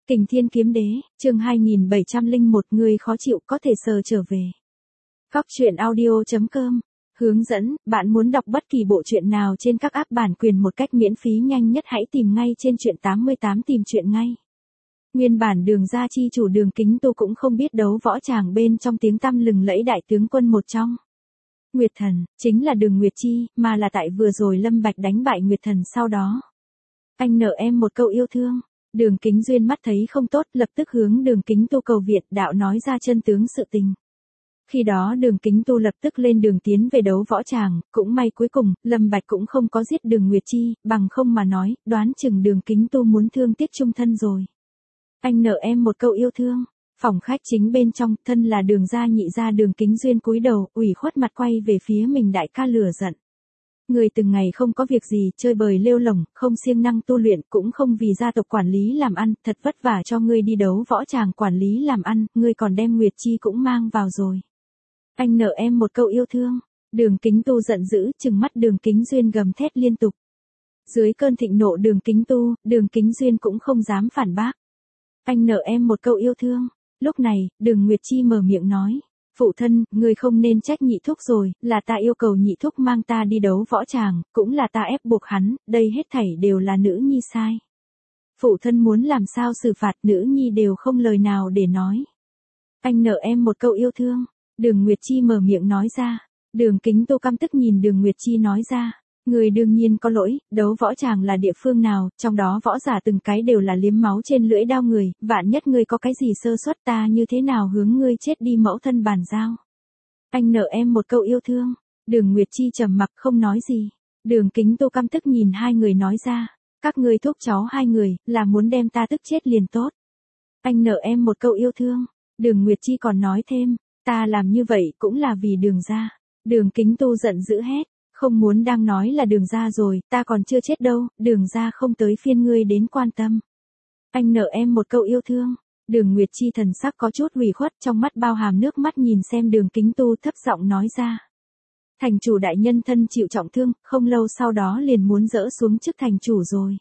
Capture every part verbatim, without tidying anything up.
Kình Thiên Kiếm Đế, chương hai nghìn bảy trăm lẻ một người khó chịu có thể sờ trở về. Góc truyện audio chấm com Hướng dẫn, bạn muốn đọc bất kỳ bộ truyện nào trên các app bản quyền một cách miễn phí nhanh nhất hãy tìm ngay trên truyện tám mươi tám tìm truyện ngay. Nguyên bản Đường gia chi chủ Đường Kính Tu cũng không biết đấu võ tràng bên trong tiếng tăm lừng lẫy đại tướng quân một trong. Nguyệt Thần, chính là Đường Nguyệt Chi, mà là tại vừa rồi Lâm Bạch đánh bại Nguyệt Thần sau đó. Anh nợ em một câu yêu thương. Đường Kính Duyên mắt thấy không tốt, lập tức hướng Đường Kính Tu cầu viện đạo nói ra chân tướng sự tình. Khi đó Đường Kính Tu lập tức lên đường tiến về đấu võ tràng, cũng may cuối cùng, Lâm Bạch cũng không có giết Đường Nguyệt Chi, bằng không mà nói, đoán chừng Đường Kính Tu muốn thương tiếc chung thân rồi. Anh nợ em một câu yêu thương. Phòng khách chính bên trong, thân là Đường gia nhị gia Đường Kính Duyên cúi đầu, ủy khuất mặt quay về phía mình đại ca lửa giận. Người từng ngày không có việc gì, chơi bời lêu lổng, không siêng năng tu luyện, cũng không vì gia tộc quản lý làm ăn, thật vất vả cho ngươi đi đấu võ tràng quản lý làm ăn, ngươi còn đem Nguyệt Chi cũng mang vào rồi. Anh nợ em một câu yêu thương. Đường Kính Tu giận dữ, trừng mắt Đường Kính Duyên gầm thét liên tục. Dưới cơn thịnh nộ Đường Kính Tu, Đường Kính Duyên cũng không dám phản bác. Anh nợ em một câu yêu thương. Lúc này, Đường Nguyệt Chi mở miệng nói. Phụ thân, ngươi không nên trách nhị thúc rồi, là ta yêu cầu nhị thúc mang ta đi đấu võ tràng, cũng là ta ép buộc hắn, đây hết thảy đều là nữ nhi sai. Phụ thân muốn làm sao xử phạt nữ nhi đều không lời nào để nói. Anh nợ em một câu yêu thương. Đường Nguyệt Chi mở miệng nói ra. Đường Kính Tu căm tức nhìn Đường Nguyệt Chi nói ra. Người đương nhiên có lỗi, đấu võ tràng là địa phương nào, trong đó võ giả từng cái đều là liếm máu trên lưỡi đao người, vạn nhất ngươi có cái gì sơ suất ta như thế nào hướng ngươi chết đi mẫu thân bàn giao. Anh nợ em một câu yêu thương. Đường Nguyệt Chi trầm mặc không nói gì. Đường Kính Tu căm tức nhìn hai người nói ra. Các ngươi thúc cháu hai người, là muốn đem ta tức chết liền tốt. Anh nợ em một câu yêu thương. Đường Nguyệt Chi còn nói thêm, ta làm như vậy cũng là vì Đường gia. Đường Kính Tu giận dữ hét. Không muốn đang nói là Đường gia rồi, ta còn chưa chết đâu, Đường gia không tới phiên ngươi đến quan tâm. Anh nợ em một câu yêu thương. Đường Nguyệt Chi thần sắc có chút ủy khuất, trong mắt bao hàm nước mắt nhìn xem Đường Kính Tu thấp giọng nói ra. Thành chủ đại nhân thân chịu trọng thương, không lâu sau đó liền muốn dỡ xuống chức thành chủ rồi.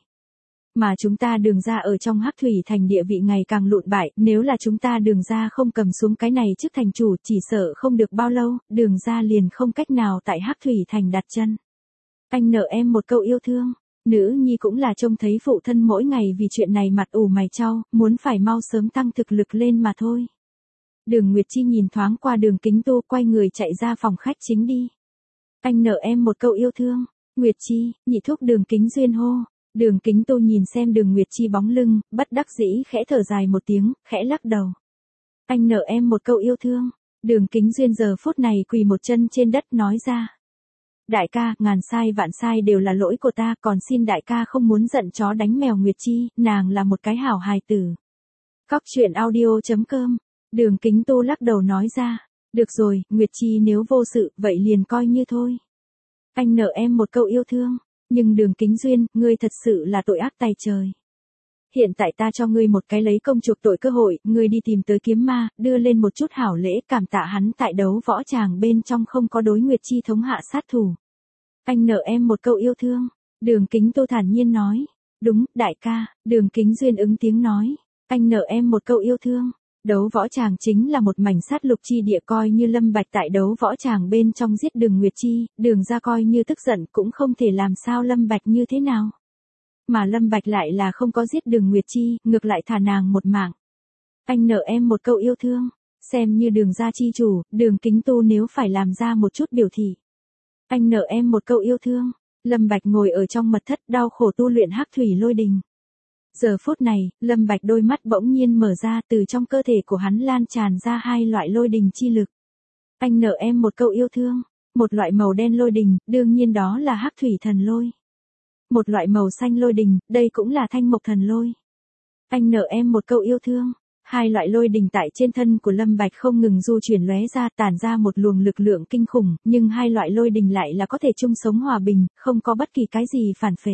Mà chúng ta Đường gia ở trong Hắc Thủy Thành địa vị ngày càng lụn bại, nếu là chúng ta Đường gia không cầm xuống cái này chức thành chủ, chỉ sợ không được bao lâu, Đường gia liền không cách nào tại Hắc Thủy Thành đặt chân. Anh nợ em một câu yêu thương. Nữ nhi cũng là trông thấy phụ thân mỗi ngày vì chuyện này mặt ủ mày chau, muốn phải mau sớm tăng thực lực lên mà thôi. Đường Nguyệt Chi nhìn thoáng qua Đường Kính Tu quay người chạy ra phòng khách chính đi. Anh nợ em một câu yêu thương. Nguyệt Chi, nhị thúc Đường Kính Duyên hô. Đường Kính Tu nhìn xem Đường Nguyệt Chi bóng lưng, bất đắc dĩ khẽ thở dài một tiếng, khẽ lắc đầu. Anh nợ em một câu yêu thương. Đường Kính Duyên giờ phút này quỳ một chân trên đất nói ra. Đại ca, ngàn sai vạn sai đều là lỗi của ta, còn xin đại ca không muốn giận chó đánh mèo Nguyệt Chi, nàng là một cái hảo hài tử. Góc truyện audio chấm com Đường Kính Tu lắc đầu nói ra. Được rồi, Nguyệt Chi nếu vô sự, vậy liền coi như thôi. Anh nợ em một câu yêu thương. Nhưng Đường Kính Duyên, ngươi thật sự là tội ác tày trời. Hiện tại ta cho ngươi một cái lấy công chuộc tội cơ hội, ngươi đi tìm tới kiếm ma, đưa lên một chút hảo lễ cảm tạ hắn tại đấu võ tràng bên trong không có đối Nguyệt Chi thống hạ sát thủ. Anh nợ em một câu yêu thương. Đường Kính Tu thản nhiên nói. Đúng, đại ca. Đường Kính Duyên ứng tiếng nói. Anh nợ em một câu yêu thương. Đấu võ tràng chính là một mảnh sát lục chi địa, coi như Lâm Bạch tại đấu võ tràng bên trong giết Đường Nguyệt Chi, Đường gia coi như tức giận cũng không thể làm sao Lâm Bạch như thế nào. Mà Lâm Bạch lại là không có giết Đường Nguyệt Chi, ngược lại thả nàng một mạng. Anh nợ em một câu yêu thương. Xem như Đường gia chi chủ, Đường Kính Tu nếu phải làm ra một chút biểu thị. Anh nợ em một câu yêu thương. Lâm Bạch ngồi ở trong mật thất đau khổ tu luyện Hắc Thủy Lôi Đình. Giờ phút này, Lâm Bạch đôi mắt bỗng nhiên mở ra, từ trong cơ thể của hắn lan tràn ra hai loại lôi đình chi lực. Anh nợ em một câu yêu thương. Một loại màu đen lôi đình, đương nhiên đó là Hắc Thủy Thần Lôi. Một loại màu xanh lôi đình, đây cũng là Thanh Mộc Thần Lôi. Anh nợ em một câu yêu thương. Hai loại lôi đình tại trên thân của Lâm Bạch không ngừng du chuyển lóe ra, tản ra một luồng lực lượng kinh khủng, nhưng hai loại lôi đình lại là có thể chung sống hòa bình, không có bất kỳ cái gì phản phệ.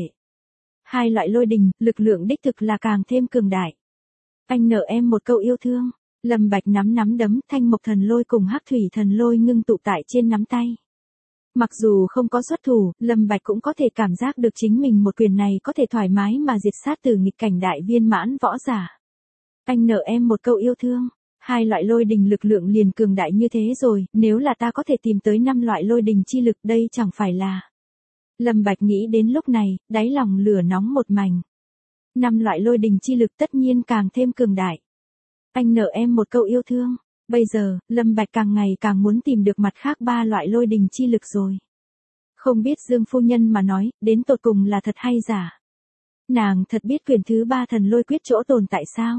Hai loại lôi đình, lực lượng đích thực là càng thêm cường đại. Anh nợ em một câu yêu thương. Lâm Bạch nắm nắm đấm, Thanh Mộc Thần Lôi cùng Hắc Thủy Thần Lôi ngưng tụ tại trên nắm tay. Mặc dù không có xuất thủ, Lâm Bạch cũng có thể cảm giác được chính mình một quyền này có thể thoải mái mà diệt sát từ nghịch cảnh đại viên mãn võ giả. Anh nợ em một câu yêu thương. Hai loại lôi đình lực lượng liền cường đại như thế rồi, nếu là ta có thể tìm tới năm loại lôi đình chi lực đây chẳng phải là. Lâm Bạch nghĩ đến lúc này, đáy lòng lửa nóng một mảnh. Năm loại lôi đình chi lực tất nhiên càng thêm cường đại. Anh nợ em một câu yêu thương. Bây giờ, Lâm Bạch càng ngày càng muốn tìm được mặt khác ba loại lôi đình chi lực rồi. Không biết Dương phu nhân mà nói, đến tột cùng là thật hay giả. Nàng thật biết quyển thứ ba thần lôi quyết chỗ tồn tại sao?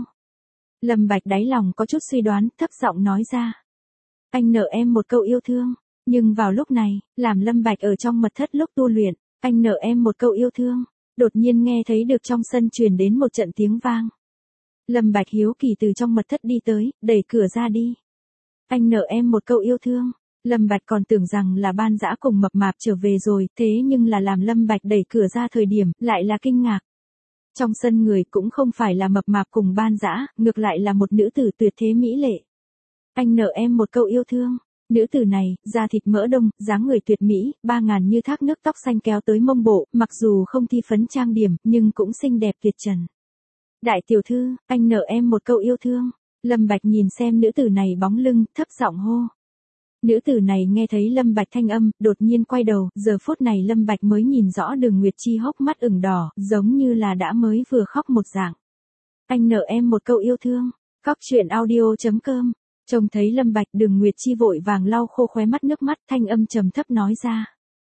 Lâm Bạch đáy lòng có chút suy đoán, thấp giọng nói ra. Anh nợ em một câu yêu thương. Nhưng vào lúc này, làm Lâm Bạch ở trong mật thất lúc tu luyện, anh nợ em một câu yêu thương. Đột nhiên nghe thấy được trong sân truyền đến một trận tiếng vang. Lâm Bạch hiếu kỳ từ trong mật thất đi tới, đẩy cửa ra đi. Anh nợ em một câu yêu thương. Lâm Bạch còn tưởng rằng là Ban Dã cùng Mập Mạp trở về rồi, thế nhưng là làm Lâm Bạch đẩy cửa ra thời điểm, lại là kinh ngạc. Trong sân người cũng không phải là Mập Mạp cùng Ban Dã, ngược lại là một nữ tử tuyệt thế mỹ lệ. Anh nợ em một câu yêu thương. Nữ tử này, da thịt mỡ đông, dáng người tuyệt mỹ, ba ngàn như thác nước, tóc xanh kéo tới mông bộ, mặc dù không thi phấn trang điểm, nhưng cũng xinh đẹp tuyệt trần. Đại tiểu thư, anh nợ em một câu yêu thương. Lâm Bạch nhìn xem nữ tử này bóng lưng, thấp giọng hô. Nữ tử này nghe thấy Lâm Bạch thanh âm, đột nhiên quay đầu, giờ phút này Lâm Bạch mới nhìn rõ Đường Nguyệt Chi hốc mắt ửng đỏ, giống như là đã mới vừa khóc một dạng. Anh nợ em một câu yêu thương. Cóc truyện audio chấm com. Trông thấy Lâm Bạch, Đường Nguyệt Chi vội vàng lau khô khóe mắt nước mắt, thanh âm trầm thấp nói ra.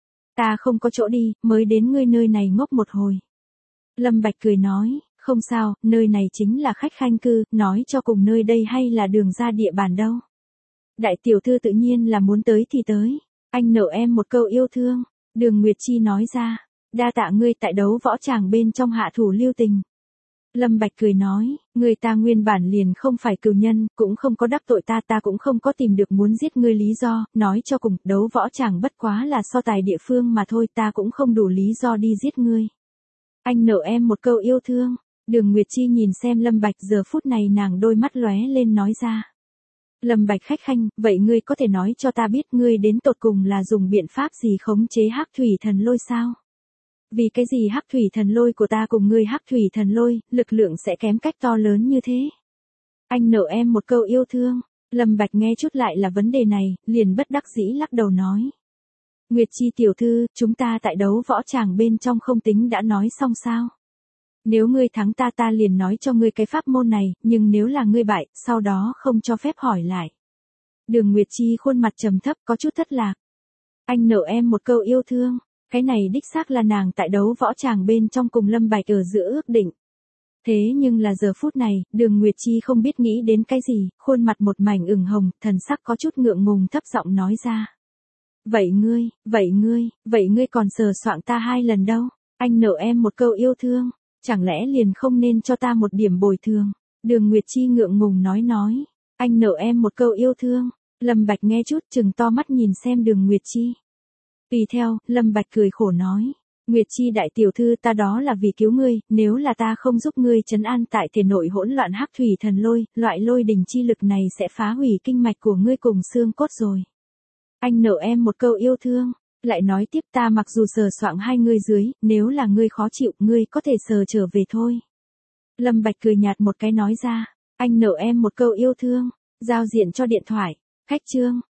Ta không có chỗ đi, mới đến ngươi nơi này ngốc một hồi. Lâm Bạch cười nói, không sao, nơi này chính là khách khanh cư, nói cho cùng nơi đây hay là Đường gia địa bàn đâu. Đại tiểu thư tự nhiên là muốn tới thì tới. Anh nợ em một câu yêu thương. Đường Nguyệt Chi nói ra. Đa tạ ngươi tại đấu võ tràng bên trong hạ thủ lưu tình. Lâm Bạch cười nói, người ta nguyên bản liền không phải cừu nhân, cũng không có đắc tội ta, ta cũng không có tìm được muốn giết ngươi lý do, nói cho cùng, đấu võ chẳng bất quá là so tài địa phương mà thôi, ta cũng không đủ lý do đi giết ngươi. Anh nợ em một câu yêu thương. Đường Nguyệt Chi nhìn xem Lâm Bạch, giờ phút này nàng đôi mắt lóe lên nói ra. Lâm Bạch khách khanh, vậy ngươi có thể nói cho ta biết ngươi đến tột cùng là dùng biện pháp gì khống chế Hắc Thủy Thần Lôi sao? Vì cái gì Hắc Thủy Thần Lôi của ta cùng ngươi Hắc Thủy Thần Lôi, lực lượng sẽ kém cách to lớn như thế? Anh nợ em một câu yêu thương. Lâm Bạch nghe chút lại là vấn đề này, liền bất đắc dĩ lắc đầu nói. Nguyệt Chi tiểu thư, chúng ta tại đấu võ tràng bên trong không tính đã nói xong sao? Nếu ngươi thắng ta ta liền nói cho ngươi cái pháp môn này, nhưng nếu là ngươi bại, sau đó không cho phép hỏi lại. Đường Nguyệt Chi khuôn mặt trầm thấp có chút thất lạc. Anh nợ em một câu yêu thương. Cái này đích xác là nàng tại đấu võ tràng bên trong cùng Lâm Bạch ở giữa ước định. Thế nhưng là giờ phút này, Đường Nguyệt Chi không biết nghĩ đến cái gì, khuôn mặt một mảnh ửng hồng, thần sắc có chút ngượng ngùng thấp giọng nói ra. Vậy ngươi, vậy ngươi, vậy ngươi còn sờ soạng ta hai lần đâu? Anh nợ em một câu yêu thương. Chẳng lẽ liền không nên cho ta một điểm bồi thường? Đường Nguyệt Chi ngượng ngùng nói nói. Anh nợ em một câu yêu thương. Lâm Bạch nghe chút chừng to mắt nhìn xem Đường Nguyệt Chi. Tùy theo, Lâm Bạch cười khổ nói. Nguyệt Chi đại tiểu thư ta đó là vì cứu ngươi, nếu là ta không giúp ngươi trấn an tại thể nội hỗn loạn Hắc Thủy Thần Lôi, loại lôi đỉnh chi lực này sẽ phá hủy kinh mạch của ngươi cùng xương cốt rồi. Anh nợ em một câu yêu thương. Lại nói tiếp ta mặc dù sờ soạng hai ngươi dưới, nếu là ngươi khó chịu, ngươi có thể sờ trở về thôi. Lâm Bạch cười nhạt một cái nói ra. Anh nợ em một câu yêu thương. Giao diện cho điện thoại. Khách chương.